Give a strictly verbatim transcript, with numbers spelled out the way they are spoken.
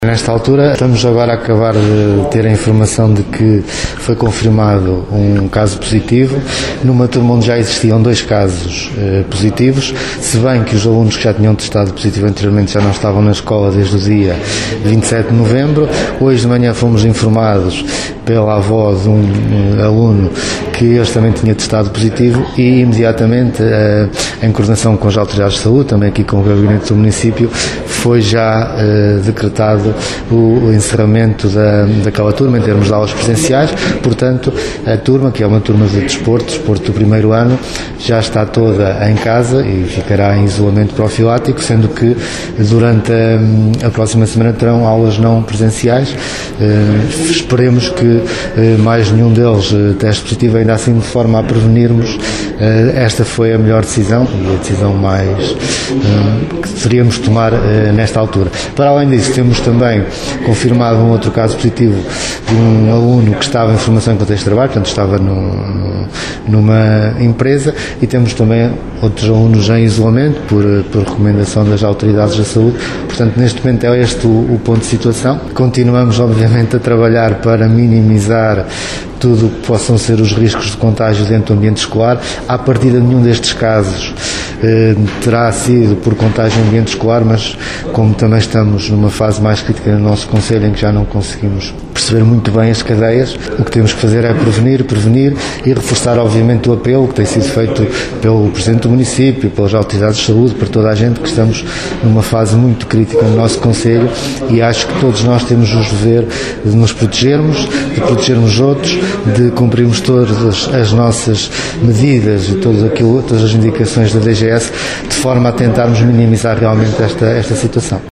Nesta altura, estamos agora a acabar de ter a informação de que foi confirmado um caso positivo, numa turma onde já existiam dois casos eh, positivos, se bem que os alunos que já tinham testado positivo anteriormente já não estavam na escola desde o dia vinte e sete de novembro. Hoje de manhã fomos informados pela avó de um eh, aluno que este também tinha testado positivo e imediatamente, eh, em coordenação com as autoridades de saúde, também aqui com o gabinete do município, foi já eh, decretado o, o encerramento da, daquela turma em termos de aulas presenciais. Portanto, a turma, que é uma turma de desporto, desporto do primeiro ano, já está toda em casa e ficará em isolamento profilático, sendo que durante a, a próxima semana terão aulas não presenciais. Eh, esperemos que eh, mais nenhum deles eh, teste positivo, ainda assim de forma a prevenirmos. Eh, esta foi a melhor decisão e a decisão mais eh, que deveríamos tomar eh, nesta altura. Para além disso, temos também confirmado um outro caso positivo de um aluno que estava em formação em contexto de trabalho, portanto estava no, no, numa empresa, e temos também outros alunos em isolamento por, por recomendação das autoridades da saúde. Portanto, neste momento é este o, o ponto de situação. Continuamos, obviamente, a trabalhar para minimizar tudo o que possam ser os riscos de contágio dentro do ambiente escolar. À partida, nenhum destes casos eh, terá sido por contágio no ambiente escolar, mas como também estamos numa fase mais crítica no nosso Conselho, em que já não conseguimos perceber muito bem as cadeias, o que temos que fazer é prevenir, prevenir e reforçar, obviamente, o apelo que tem sido feito pelo Presidente do Município, pelas autoridades de saúde, para toda a gente, que estamos numa fase muito crítica no nosso Conselho, e acho que todos nós temos o dever de nos protegermos, de protegermos outros, de cumprirmos todas as nossas medidas e tudo aquilo, todas as indicações da D G S, de forma a tentarmos minimizar realmente esta, esta situação.